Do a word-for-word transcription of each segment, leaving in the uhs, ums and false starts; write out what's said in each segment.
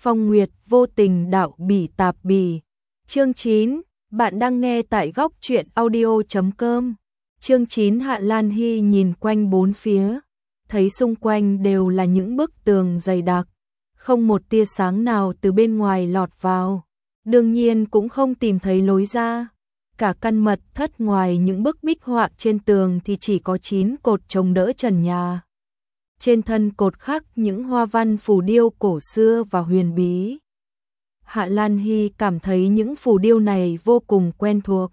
Phong Nguyệt vô tình đạo bỉ tạp bỉ. Chương chín, bạn đang nghe tại góc truyện audio chấm com. Chương chín. Hạ Lan Hy nhìn quanh bốn phía, thấy xung quanh đều là những bức tường dày đặc, không một tia sáng nào từ bên ngoài lọt vào. Đương nhiên cũng không tìm thấy lối ra. Cả căn mật thất ngoài những bức bích họa trên tường thì chỉ có chín cột chống đỡ trần nhà. Trên thân cột khắc những hoa văn phù điêu cổ xưa và huyền bí. Hạ Lan Hy cảm thấy những phù điêu này vô cùng quen thuộc.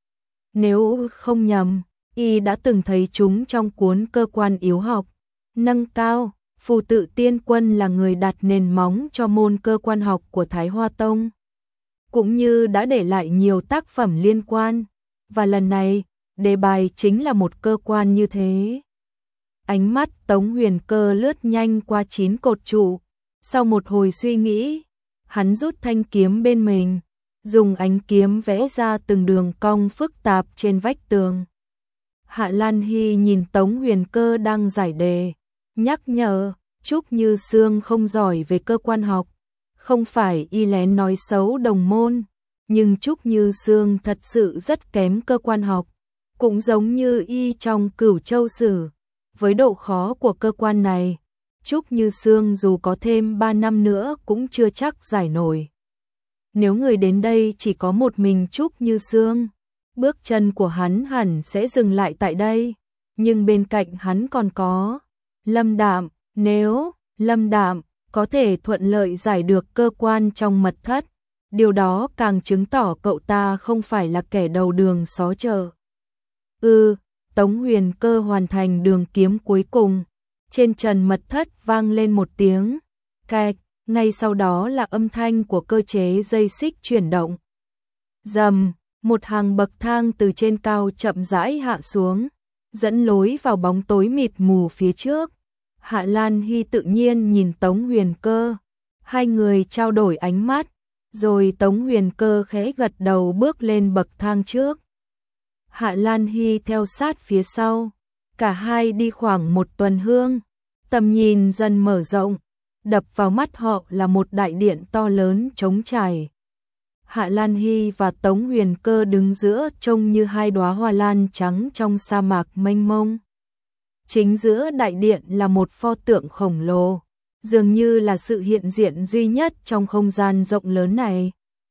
Nếu không nhầm, y đã từng thấy chúng trong cuốn Cơ quan yếu học. Nâng cao, Phù Tự Tiên Quân là người đặt nền móng cho môn cơ quan học của Thái Hoa Tông, cũng như đã để lại nhiều tác phẩm liên quan, và lần này, đề bài chính là một cơ quan như thế. Ánh mắt Tống Huyền Cơ lướt nhanh qua chín cột trụ, sau một hồi suy nghĩ, hắn rút thanh kiếm bên mình, dùng ánh kiếm vẽ ra từng đường cong phức tạp trên vách tường. Hạ Lan Hy nhìn Tống Huyền Cơ đang giải đề, nhắc nhở, Trúc Như Sương không giỏi về cơ quan học, không phải y lén nói xấu đồng môn, nhưng Trúc Như Sương thật sự rất kém cơ quan học, cũng giống như y trong Cửu Châu Sử. Với độ khó của cơ quan này, Trúc Như Sương dù có thêm ba năm nữa cũng chưa chắc giải nổi. Nếu người đến đây chỉ có một mình Trúc Như Sương, bước chân của hắn hẳn sẽ dừng lại tại đây, nhưng bên cạnh hắn còn có Lâm Đạm. Nếu Lâm Đạm có thể thuận lợi giải được cơ quan trong mật thất, điều đó càng chứng tỏ cậu ta không phải là kẻ đầu đường xó chợ. Ừ, Tống Huyền Cơ hoàn thành đường kiếm cuối cùng, trên trần mật thất vang lên một tiếng cạch, ngay sau đó là âm thanh của cơ chế dây xích chuyển động. Rầm, một hàng bậc thang từ trên cao chậm rãi hạ xuống, dẫn lối vào bóng tối mịt mù phía trước. Hạ Lan Hy tự nhiên nhìn Tống Huyền Cơ, hai người trao đổi ánh mắt, rồi Tống Huyền Cơ khẽ gật đầu bước lên bậc thang trước. Hạ Lan Hy theo sát phía sau, cả hai đi khoảng một tuần hương, tầm nhìn dần mở rộng, đập vào mắt họ là một đại điện to lớn trống trải. Hạ Lan Hy và Tống Huyền Cơ đứng giữa trông như hai đóa hoa lan trắng trong sa mạc mênh mông. Chính giữa đại điện là một pho tượng khổng lồ, dường như là sự hiện diện duy nhất trong không gian rộng lớn này.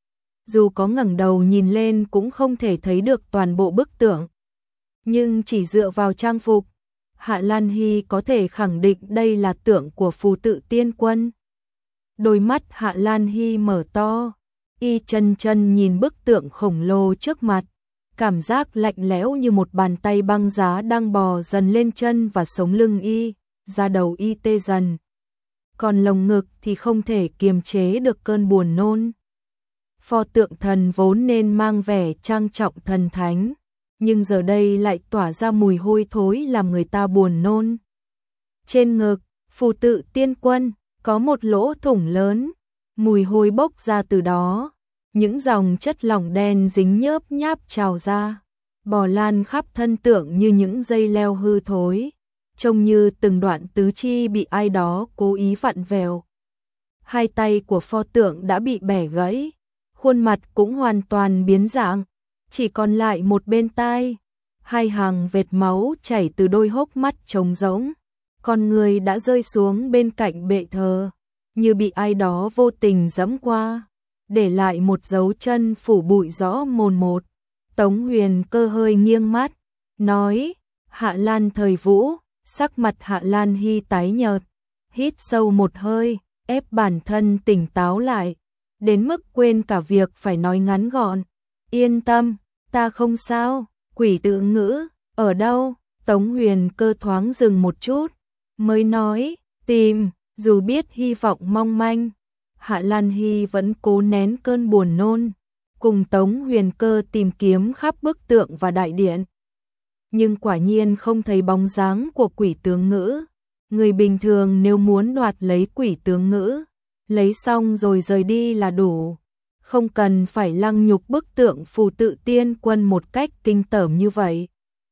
Dù có ngẩng đầu nhìn lên cũng không thể thấy được toàn bộ bức tượng. Nhưng chỉ dựa vào trang phục, Hạ Lan Hy có thể khẳng định đây là tượng của Phù Tự Tiên Quân. Đôi mắt Hạ Lan Hy mở to, y chân chân nhìn bức tượng khổng lồ trước mặt, cảm giác lạnh lẽo như một bàn tay băng giá đang bò dần lên chân và sống lưng y, da đầu y tê dần. Còn lồng ngực thì không thể kiềm chế được cơn buồn nôn. Pho tượng thần vốn nên mang vẻ trang trọng thần thánh, nhưng giờ đây lại tỏa ra mùi hôi thối làm người ta buồn nôn. Trên ngực, Phù Tự Tiên Quân có một lỗ thủng lớn, mùi hôi bốc ra từ đó, những dòng chất lỏng đen dính nhớp nháp trào ra, bò lan khắp thân tượng như những dây leo hư thối, trông như từng đoạn tứ chi bị ai đó cố ý vặn vẹo. Hai tay của pho tượng đã bị bẻ gãy, khuôn mặt cũng hoàn toàn biến dạng, chỉ còn lại một bên tai, hai hàng vệt máu chảy từ đôi hốc mắt trống rỗng, con người đã rơi xuống bên cạnh bệ thờ, như bị ai đó vô tình giẫm qua, để lại một dấu chân phủ bụi rõ mồn một. Tống Huyền Cơ hơi nghiêng mắt, nói, Hạ Lan Thời Vũ. Sắc mặt Hạ Lan Hy tái nhợt, hít sâu một hơi, ép bản thân tỉnh táo lại, đến mức quên cả việc phải nói ngắn gọn. Yên tâm, ta không sao. Quỷ tự ngữ, ở đâu? Tống Huyền Cơ thoáng dừng một chút, mới nói, tìm. Dù biết hy vọng mong manh, Hạ Lan Hy vẫn cố nén cơn buồn nôn, cùng Tống Huyền Cơ tìm kiếm khắp bức tượng và đại điện. Nhưng quả nhiên không thấy bóng dáng của quỷ tướng ngữ. Người bình thường nếu muốn đoạt lấy quỷ tướng ngữ, lấy xong rồi rời đi là đủ, không cần phải lăng nhục bức tượng Phù Tự Tiên Quân một cách kinh tởm như vậy.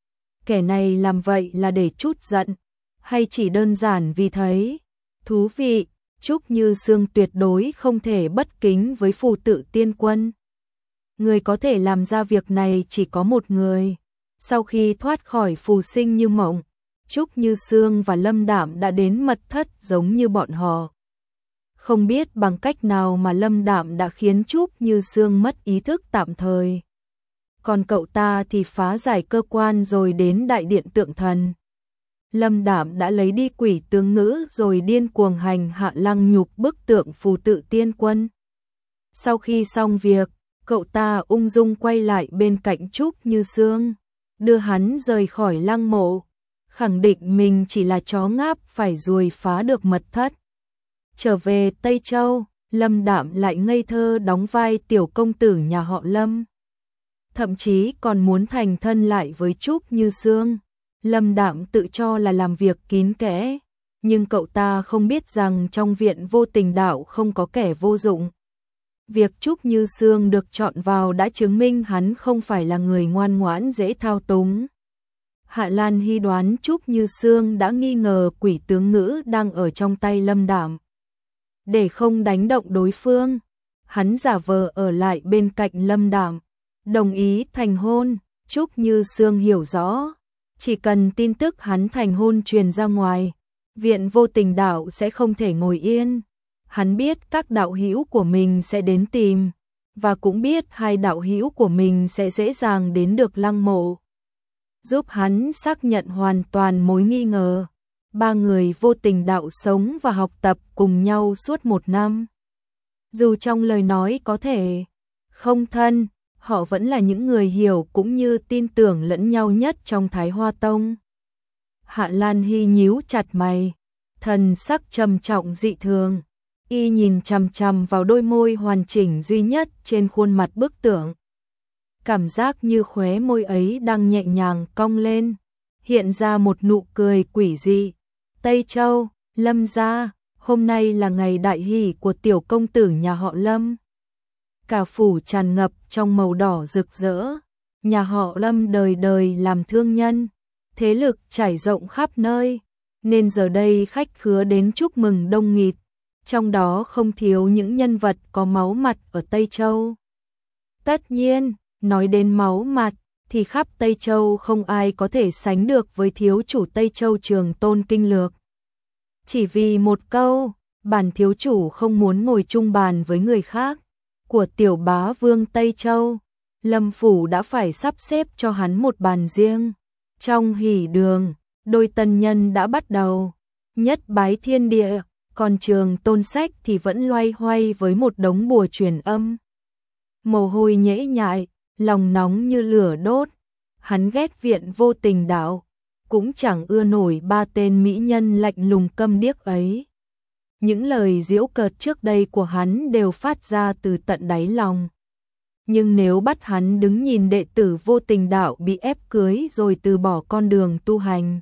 Kẻ này làm vậy là để trút giận, hay chỉ đơn giản vì thấy thú vị? Trúc Như Sương tuyệt đối không thể bất kính với phù tự tiên quân. Người có thể làm ra việc này chỉ có một người. Sau khi thoát khỏi phù sinh như mộng, Trúc Như Sương và Lâm Đạm đã đến mật thất giống như bọn họ. Không biết bằng cách nào mà Lâm Đạm đã khiến Trúc Như Sương mất ý thức tạm thời. Còn cậu ta thì phá giải cơ quan rồi đến đại điện tượng thần. Lâm Đạm đã lấy đi quỷ tướng ngữ rồi điên cuồng hành hạ lăng nhục bức tượng phù tự tiên quân. Sau khi xong việc, cậu ta ung dung quay lại bên cạnh Trúc Như Sương, đưa hắn rời khỏi lăng mộ, khẳng định mình chỉ là chó ngáp phải ruồi phá được mật thất. Trở về Tây Châu, Lâm Đạm lại ngây thơ đóng vai tiểu công tử nhà họ Lâm. Thậm chí còn muốn thành thân lại với Trúc Như Sương. Lâm Đạm tự cho là làm việc kín kẽ, nhưng cậu ta không biết rằng trong viện vô tình đạo không có kẻ vô dụng. Việc Trúc Như Sương được chọn vào đã chứng minh hắn không phải là người ngoan ngoãn dễ thao túng. Hạ Lan Hy đoán Trúc Như Sương đã nghi ngờ quỷ tướng ngữ đang ở trong tay Lâm Đạm. Để không đánh động đối phương, hắn giả vờ ở lại bên cạnh Lâm Đạm, đồng ý thành hôn. Trúc Như Sương hiểu rõ, chỉ cần tin tức hắn thành hôn truyền ra ngoài, viện vô tình đạo sẽ không thể ngồi yên. Hắn biết các đạo hữu của mình sẽ đến tìm, và cũng biết hai đạo hữu của mình sẽ dễ dàng đến được lăng mộ, giúp hắn xác nhận hoàn toàn mối nghi ngờ. Ba người vô tình đạo sống và học tập cùng nhau suốt một năm. Dù trong lời nói có thể không thân, họ vẫn là những người hiểu cũng như tin tưởng lẫn nhau nhất trong Thái Hoa Tông. Hạ Lan Hy nhíu chặt mày, thần sắc trầm trọng dị thường, y nhìn chằm chằm vào đôi môi hoàn chỉnh duy nhất trên khuôn mặt bức tượng. Cảm giác như khóe môi ấy đang nhẹ nhàng cong lên, hiện ra một nụ cười quỷ dị. Tây Châu, Lâm gia, hôm nay là ngày đại hỷ của tiểu công tử nhà họ Lâm. Cả phủ tràn ngập trong màu đỏ rực rỡ. Nhà họ Lâm đời đời làm thương nhân, thế lực trải rộng khắp nơi, nên giờ đây khách khứa đến chúc mừng đông nghịt, trong đó không thiếu những nhân vật có máu mặt ở Tây Châu. Tất nhiên, nói đến máu mặt, thì khắp Tây Châu không ai có thể sánh được với thiếu chủ Tây Châu Trường Tôn Kinh Lược. Chỉ vì một câu, bản thiếu chủ không muốn ngồi chung bàn với người khác, của tiểu bá vương Tây Châu, Lâm Phủ đã phải sắp xếp cho hắn một bàn riêng. Trong hỷ đường, đôi tân nhân đã bắt đầu nhất bái thiên địa, còn Trường Tôn Sách thì vẫn loay hoay với một đống bùa truyền âm. Mồ hôi nhễ nhại, lòng nóng như lửa đốt, hắn ghét viện vô tình đạo, cũng chẳng ưa nổi ba tên mỹ nhân lạnh lùng câm điếc ấy. Những lời giễu cợt trước đây của hắn đều phát ra từ tận đáy lòng. Nhưng nếu bắt hắn đứng nhìn đệ tử vô tình đạo bị ép cưới rồi từ bỏ con đường tu hành,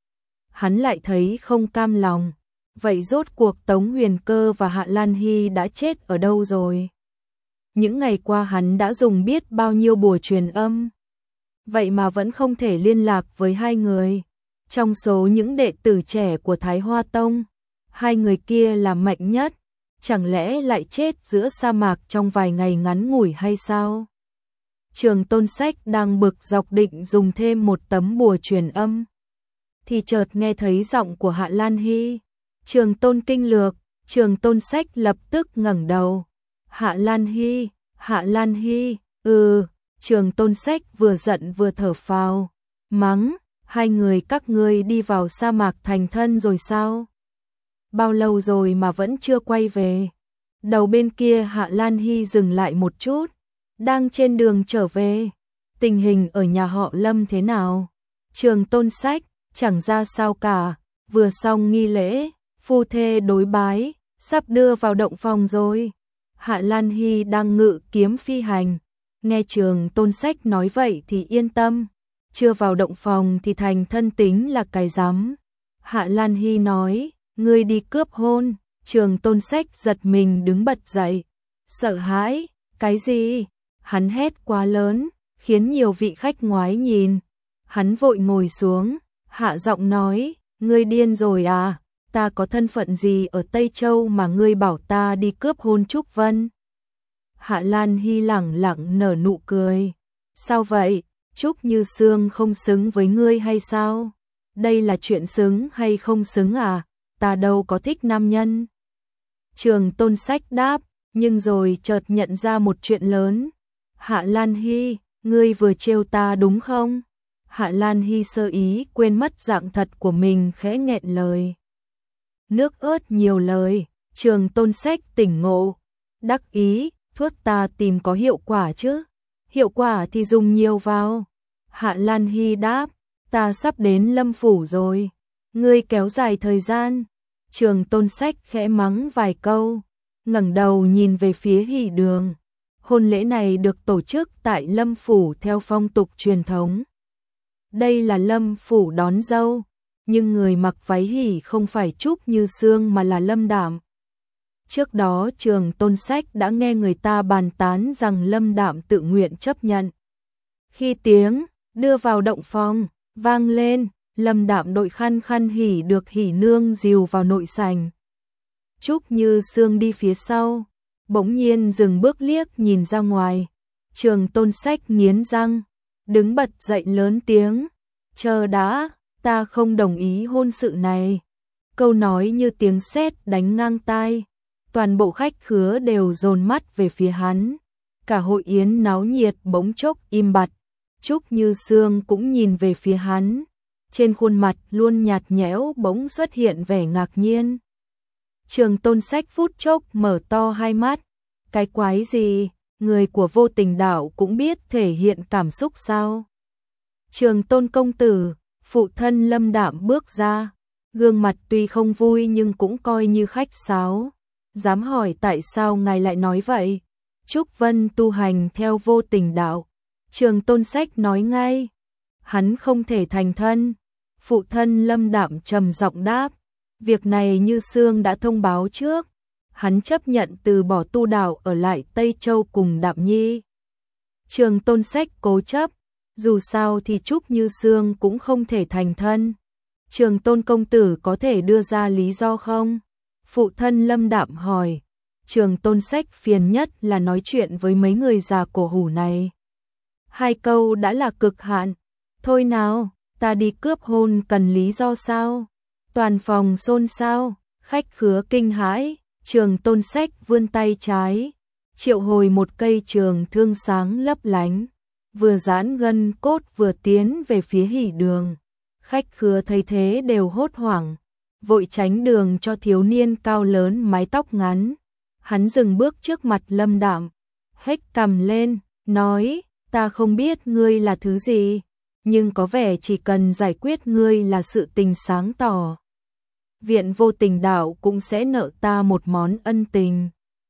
hắn lại thấy không cam lòng. Vậy rốt cuộc Tống Huyền Cơ và Hạ Lan Hy đã chết ở đâu rồi? Những ngày qua hắn đã dùng biết bao nhiêu bùa truyền âm, vậy mà vẫn không thể liên lạc với hai người. Trong số những đệ tử trẻ của Thái Hoa Tông, hai người kia là mạnh nhất, chẳng lẽ lại chết giữa sa mạc trong vài ngày ngắn ngủi hay sao? Trường Tôn Sách đang bực dọc định dùng thêm một tấm bùa truyền âm, thì chợt nghe thấy giọng của Hạ Lan Hy. Trường Tôn Kinh Lược. Trường Tôn Sách lập tức ngẩng đầu. Hạ Lan Hy, Hạ Lan Hy, ừ. Trường Tôn Sách vừa giận vừa thở phào, mắng, hai người các ngươi đi vào sa mạc thành thân rồi sao? Bao lâu rồi mà vẫn chưa quay về? Đầu bên kia Hạ Lan Hy dừng lại một chút, đang trên đường trở về. Tình hình ở nhà họ Lâm thế nào? Trường Tôn Sách, chẳng ra sao cả, vừa xong nghi lễ, phu thê đối bái, sắp đưa vào động phòng rồi. Hạ Lan Hy đang ngự kiếm phi hành, nghe Trường Tôn Sách nói vậy thì yên tâm, chưa vào động phòng thì thành thân tính là cái rắm. Hạ Lan Hy nói, ngươi đi cướp hôn. Trường Tôn Sách giật mình đứng bật dậy, sợ hãi, cái gì? Hắn hét quá lớn, khiến nhiều vị khách ngoái nhìn. Hắn vội ngồi xuống, hạ giọng nói, ngươi điên rồi à? ta có thân phận gì ở Tây Châu mà ngươi bảo ta đi cướp hôn Trúc Vân? Hạ Lan Hy lẳng lặng nở nụ cười. Sao vậy? Trúc Như Sương không xứng với ngươi hay sao? Đây là chuyện xứng hay không xứng à? Ta đâu có thích nam nhân. Trường Tôn Sách đáp, nhưng rồi chợt nhận ra một chuyện lớn. Hạ Lan Hy, ngươi vừa trêu ta đúng không? Hạ Lan Hy sơ ý quên mất dạng thật của mình, khẽ nghẹn lời. Nước ớt nhiều lời. Trường Tôn Sách tỉnh ngộ, đắc ý, thuốc ta tìm có hiệu quả chứ? Hiệu quả thì dùng nhiều vào. Hạ Lan Hy đáp, ta sắp đến Lâm Phủ rồi. Ngươi kéo dài thời gian. Trường Tôn Sách khẽ mắng vài câu, ngẩng đầu nhìn về phía hỷ đường. Hôn lễ này được tổ chức tại Lâm Phủ theo phong tục truyền thống. Đây là Lâm Phủ đón dâu, nhưng người mặc váy hỷ không phải Trúc Như Sương mà là Lâm Đạm. Trước đó Trường Tôn Sách đã nghe người ta bàn tán rằng Lâm Đạm tự nguyện chấp nhận. Khi tiếng đưa vào động phòng vang lên, Lâm Đạm đội khăn khăn hỉ được hỉ nương dìu vào nội sảnh. Trúc Như Sương đi phía sau, bỗng nhiên dừng bước liếc nhìn ra ngoài. Trường Tôn Sách nghiến răng, đứng bật dậy lớn tiếng, chờ đã, ta không đồng ý hôn sự này. Câu nói như tiếng sét đánh ngang tai, toàn bộ khách khứa đều dồn mắt về phía hắn. Cả hội yến náo nhiệt bỗng chốc im bặt. Trúc Như Sương cũng nhìn về phía hắn, trên khuôn mặt luôn nhạt nhẽo bỗng xuất hiện vẻ ngạc nhiên. Trường Tôn Sách phút chốc mở to hai mắt, cái quái gì, người của Vô Tình Đạo cũng biết thể hiện cảm xúc sao? Trường Tôn công tử, phụ thân Lâm Đạm bước ra, gương mặt tuy không vui nhưng cũng coi như khách sáo. Dám hỏi tại sao ngài lại nói vậy? Trúc Vân tu hành theo Vô Tình Đạo. Trường Tôn Sách nói ngay, hắn không thể thành thân. Phụ thân Lâm Đạm trầm giọng đáp, việc này Như Sương đã thông báo trước. Hắn chấp nhận từ bỏ tu đạo ở lại Tây Châu cùng Đạm Nhi. Trường Tôn Sách cố chấp, dù sao thì Trúc Như Sương cũng không thể thành thân. Trường Tôn công tử có thể đưa ra lý do không? Phụ thân Lâm Đạm hỏi. Trường Tôn Sách phiền nhất là nói chuyện với mấy người già cổ hủ này. Hai câu đã là cực hạn. Thôi nào, ta đi cướp hôn cần lý do sao? Toàn phòng xôn xao, khách khứa kinh hãi. Trường Tôn Sách vươn tay trái, triệu hồi một cây trường thương sáng lấp lánh, vừa giãn gân cốt vừa tiến về phía hỷ đường. Khách khứa thấy thế đều hốt hoảng, vội tránh đường cho thiếu niên cao lớn mái tóc ngắn. Hắn dừng bước trước mặt Lâm Đạm, hếch cằm lên, nói, ta không biết ngươi là thứ gì, nhưng có vẻ chỉ cần giải quyết ngươi là sự tình sáng tỏ. Viện Vô Tình Đạo cũng sẽ nợ ta một món ân tình.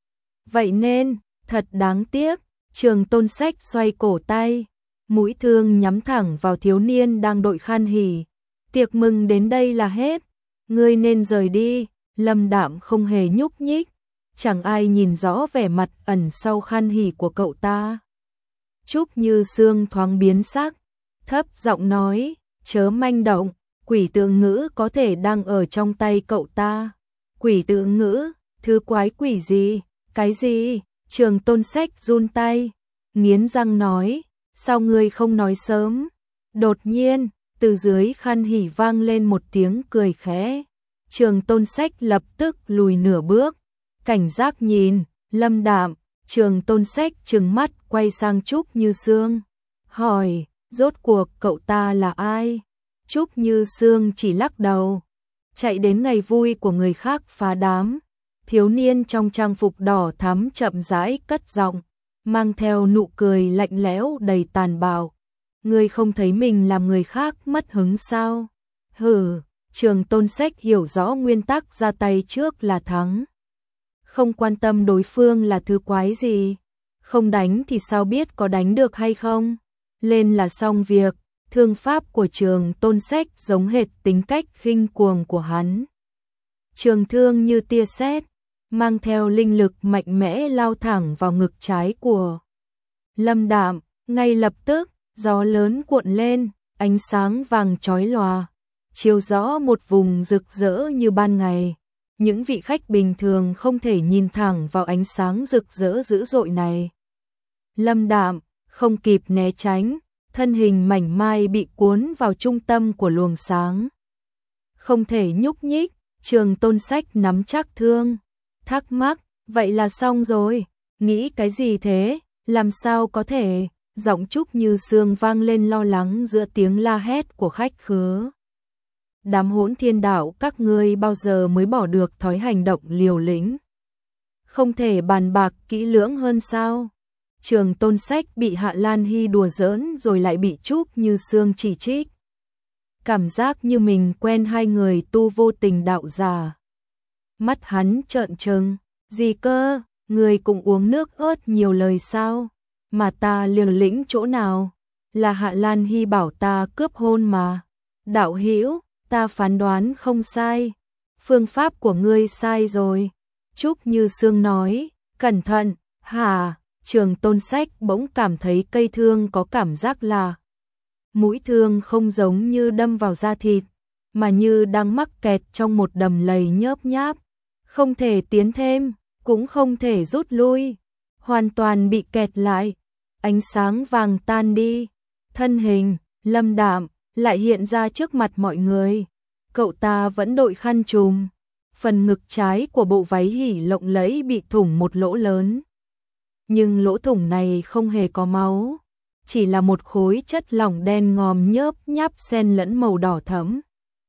Vậy nên, thật đáng tiếc. Trường Tôn Sách xoay cổ tay, mũi thương nhắm thẳng vào thiếu niên đang đội khăn hỉ. Tiệc mừng đến đây là hết, ngươi nên rời đi. Lâm Đạm không hề nhúc nhích, chẳng ai nhìn rõ vẻ mặt ẩn sau khăn hỉ của cậu ta. Trúc Như Sương thoáng biến sắc, thấp giọng nói, chớ manh động. Quỷ tượng ngữ có thể đang ở trong tay cậu ta. Quỷ tượng ngữ, thứ quái quỷ gì? Cái gì? Trường Tôn Sách run tay, nghiến răng nói, sao ngươi không nói sớm? Đột nhiên, từ dưới khăn hỉ vang lên một tiếng cười khẽ. Trường Tôn Sách lập tức lùi nửa bước, cảnh giác nhìn, Lâm Đạm. Trường Tôn Sách trừng mắt quay sang Trúc Như Sương, hỏi, rốt cuộc cậu ta là ai? Trúc Như Sương chỉ lắc đầu, chạy đến ngày vui của người khác phá đám. Thiếu niên trong trang phục đỏ thắm chậm rãi cất giọng, mang theo nụ cười lạnh lẽo đầy tàn bạo. Ngươi không thấy mình làm người khác mất hứng sao? Hừ, Trường Tôn Sách hiểu rõ nguyên tắc ra tay trước là thắng. Không quan tâm đối phương là thứ quái gì, không đánh thì sao biết có đánh được hay không? Lên là xong việc. Thương pháp của Trường Tôn Sách giống hệt tính cách khinh cuồng của hắn. Trường thương như tia sét, mang theo linh lực mạnh mẽ lao thẳng vào ngực trái của Lâm Đạm. Ngay lập tức, gió lớn cuộn lên, ánh sáng vàng chói lòa. chiếu rõ một vùng rực rỡ như ban ngày. Những vị khách bình thường không thể nhìn thẳng vào ánh sáng rực rỡ dữ dội này. Lâm Đạm không kịp né tránh, thân hình mảnh mai bị cuốn vào trung tâm của luồng sáng. Không thể nhúc nhích, Trường Tôn Sách nắm chắc thương, thắc mắc, vậy là xong rồi, nghĩ cái gì thế, làm sao có thể, giọng Trúc Như Sương vang lên lo lắng giữa tiếng la hét của khách khứa. Đám Hỗn Thiên Đạo các ngươi bao giờ mới bỏ được thói hành động liều lĩnh? Không thể bàn bạc kỹ lưỡng hơn sao? Trường Tôn Sách bị Hạ Lan Hy đùa giỡn rồi lại bị Trúc Như Sương chỉ trích. Cảm giác như mình quen hai người tu vô tình đạo giả. Mắt hắn trợn trừng, gì cơ, người cũng uống nước ớt nhiều lời sao? Mà ta liều lĩnh chỗ nào? Là Hạ Lan Hy bảo ta cướp hôn mà. Đạo hữu, ta phán đoán không sai. Phương pháp của ngươi sai rồi. Trúc Như Sương nói, cẩn thận, hả? Trường Tôn Sách bỗng cảm thấy cây thương có cảm giác là mũi thương không giống như đâm vào da thịt, mà như đang mắc kẹt trong một đầm lầy nhớp nháp. Không thể tiến thêm, cũng không thể rút lui. Hoàn toàn bị kẹt lại. Ánh sáng vàng tan đi. Thân hình, Lâm Đạm, lại hiện ra trước mặt mọi người. Cậu ta vẫn đội khăn trùm. Phần ngực trái của bộ váy hỉ lộng lẫy bị thủng một lỗ lớn. Nhưng lỗ thủng này không hề có máu. Chỉ là một khối chất lỏng đen ngòm nhớp nháp xen lẫn màu đỏ thẫm.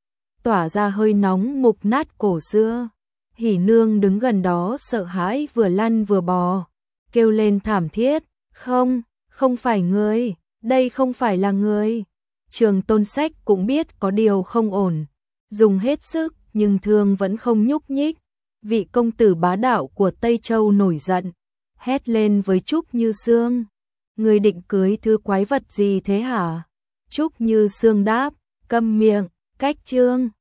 Tỏa ra hơi nóng mục nát cổ xưa. Hỉ nương đứng gần đó sợ hãi vừa lăn vừa bò. Kêu lên thảm thiết. Không, không phải ngươi. Đây không phải là ngươi. Trường Tôn Sách cũng biết có điều không ổn. Dùng hết sức nhưng thương vẫn không nhúc nhích. Vị công tử bá đạo của Tây Châu nổi giận. Hét lên với Trúc Như Sương. Người định cưới thứ quái vật gì thế hả? Trúc Như Sương đáp, câm miệng, cách chương.